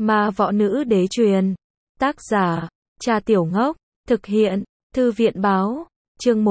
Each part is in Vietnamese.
Ma Võ Nữ Đế Truyền. Tác giả, Cha Tiểu Ngốc. Thực hiện, Thư viện Báo. Chương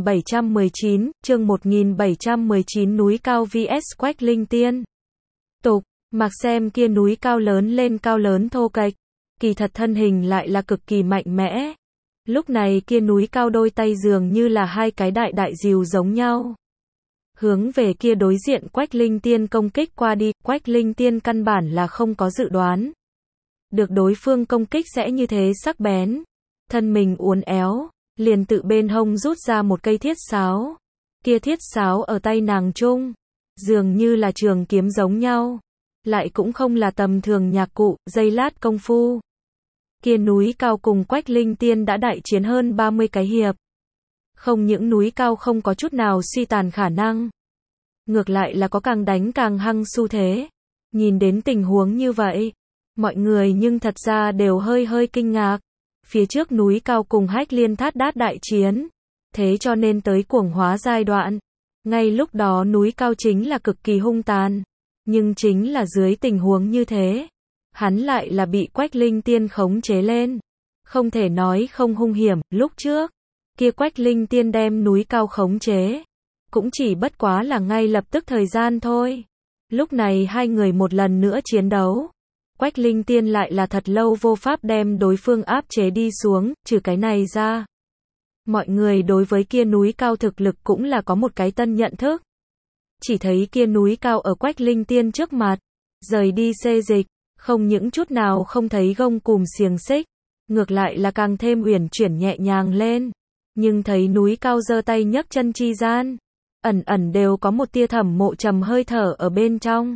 1719, núi cao vs Quách Linh Tiên. Tục, mặc xem kia núi cao lớn lên cao lớn thô kệch, kỳ thật thân hình lại là cực kỳ mạnh mẽ. Lúc này kia núi cao đôi tay dường như là hai cái đại đại diều giống nhau. Hướng về kia đối diện Quách Linh Tiên công kích qua đi, Quách Linh Tiên căn bản là không có dự đoán được đối phương công kích sẽ như thế sắc bén. Thân mình uốn éo, liền tự bên hông rút ra một cây thiết sáo. Kia thiết sáo ở tay nàng trung, dường như là trường kiếm giống nhau, lại cũng không là tầm thường nhạc cụ. Giây lát công phu, kia núi cao cùng Quách Linh Tiên đã đại chiến hơn 30 cái hiệp. Không những núi cao không có chút nào suy tàn khả năng, ngược lại là có càng đánh càng hăng xu thế. Nhìn đến tình huống như vậy, mọi người nhưng thật ra đều hơi kinh ngạc. Phía trước núi cao cùng Hách Liên Thát Đát đại chiến, thế cho nên tới cuồng hóa giai đoạn. Ngay lúc đó núi cao chính là cực kỳ hung tàn, nhưng chính là dưới tình huống như thế, hắn lại là bị Quách Linh Tiên khống chế lên. Không thể nói không hung hiểm. Lúc trước, kia Quách Linh Tiên đem núi cao khống chế, cũng chỉ bất quá là ngay lập tức thời gian thôi. Lúc này hai người một lần nữa chiến đấu, Quách Linh Tiên lại là thật lâu vô pháp đem đối phương áp chế đi xuống. Trừ cái này ra, mọi người đối với kia núi cao thực lực cũng là có một cái tân nhận thức. Chỉ thấy kia núi cao ở Quách Linh Tiên trước mặt, rời đi xê dịch, không những chút nào không thấy gông cùm xiềng xích, ngược lại là càng thêm uyển chuyển nhẹ nhàng lên. Nhưng thấy núi cao giơ tay nhấc chân chi gian, ẩn ẩn đều có một tia Thẩm Mộ Trầm hơi thở ở bên trong.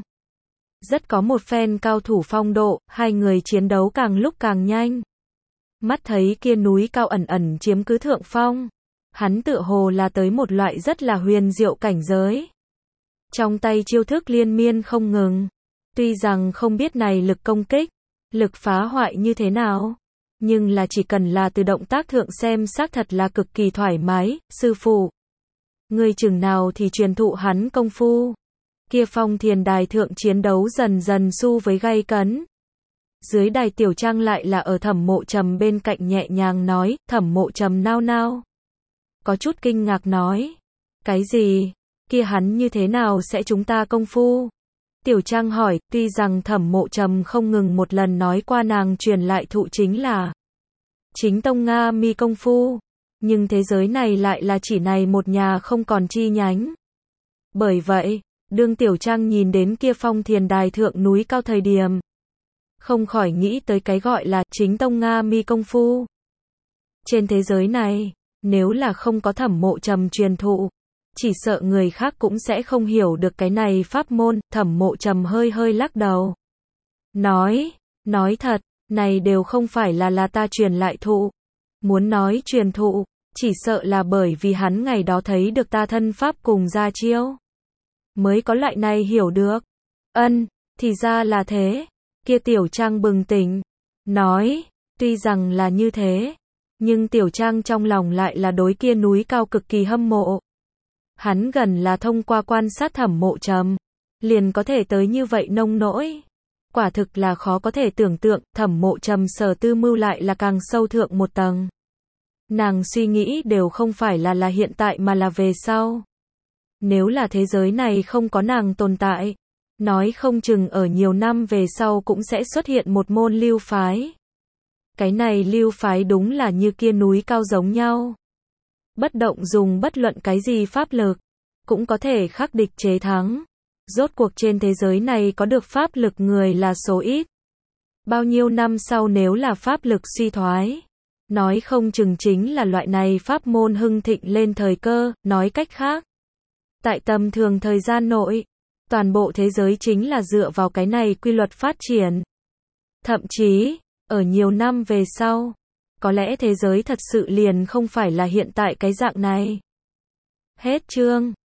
Rất có một phen cao thủ phong độ, hai người chiến đấu càng lúc càng nhanh. Mắt thấy kia núi cao ẩn ẩn chiếm cứ thượng phong, hắn tựa hồ là tới một loại rất là huyền diệu cảnh giới. Trong tay chiêu thức liên miên không ngừng. Tuy rằng không biết này lực công kích, lực phá hoại như thế nào, nhưng là chỉ cần là từ động tác thượng xem xác thật là cực kỳ thoải mái. Sư phụ, người chừng nào thì truyền thụ hắn công phu. Kia Phong Thiền đài thượng chiến đấu dần dần xu với gay cấn. Dưới đài Tiểu Trang lại là ở Thẩm Mộ Trầm bên cạnh nhẹ nhàng nói. Thẩm Mộ Trầm nao nao, có chút kinh ngạc nói, cái gì? Kia hắn như thế nào sẽ chúng ta công phu? Tiểu Trang hỏi. Tuy rằng Thẩm Mộ Trầm không ngừng một lần nói qua nàng truyền lại thụ chính là chính tông Nga Mi công phu, nhưng thế giới này lại là chỉ này một nhà không còn chi nhánh. Bởi vậy, đương Tiểu Trang nhìn đến kia Phong Thiền đài thượng núi cao thời điểm, không khỏi nghĩ tới cái gọi là chính tông Nga Mi công phu. Trên thế giới này, nếu là không có Thẩm Mộ Trầm truyền thụ, chỉ sợ người khác cũng sẽ không hiểu được cái này pháp môn. Thẩm Mộ Trầm hơi lắc đầu, nói thật, này đều không phải là ta truyền lại thụ. Muốn nói truyền thụ, chỉ sợ là bởi vì hắn ngày đó thấy được ta thân pháp cùng ra chiêu, mới có loại này hiểu được. Thì ra là thế. Kia Tiểu Trang bừng tỉnh, nói, tuy rằng là như thế, nhưng Tiểu Trang trong lòng lại là đối kia núi cao cực kỳ hâm mộ. Hắn gần là thông qua quan sát Thẩm Mộ Trầm, liền có thể tới như vậy nông nỗi. Quả thực là khó có thể tưởng tượng. Thẩm Mộ Trầm sở tư mưu lại là càng sâu thượng một tầng. Nàng suy nghĩ đều không phải là hiện tại mà là về sau. Nếu là thế giới này không có nàng tồn tại, nói không chừng ở nhiều năm về sau cũng sẽ xuất hiện một môn lưu phái. Cái này lưu phái đúng là như kia núi cao giống nhau, bất động dùng bất luận cái gì pháp lực, cũng có thể khắc địch chế thắng. Rốt cuộc trên thế giới này có được pháp lực người là số ít. Bao nhiêu năm sau nếu là pháp lực suy thoái, nói không chừng chính là loại này pháp môn hưng thịnh lên thời cơ. Nói cách khác, tại tầm thường thời gian nội, toàn bộ thế giới chính là dựa vào cái này quy luật phát triển. Thậm chí, ở nhiều năm về sau, có lẽ thế giới thật sự liền không phải là hiện tại cái dạng này. Hết chương.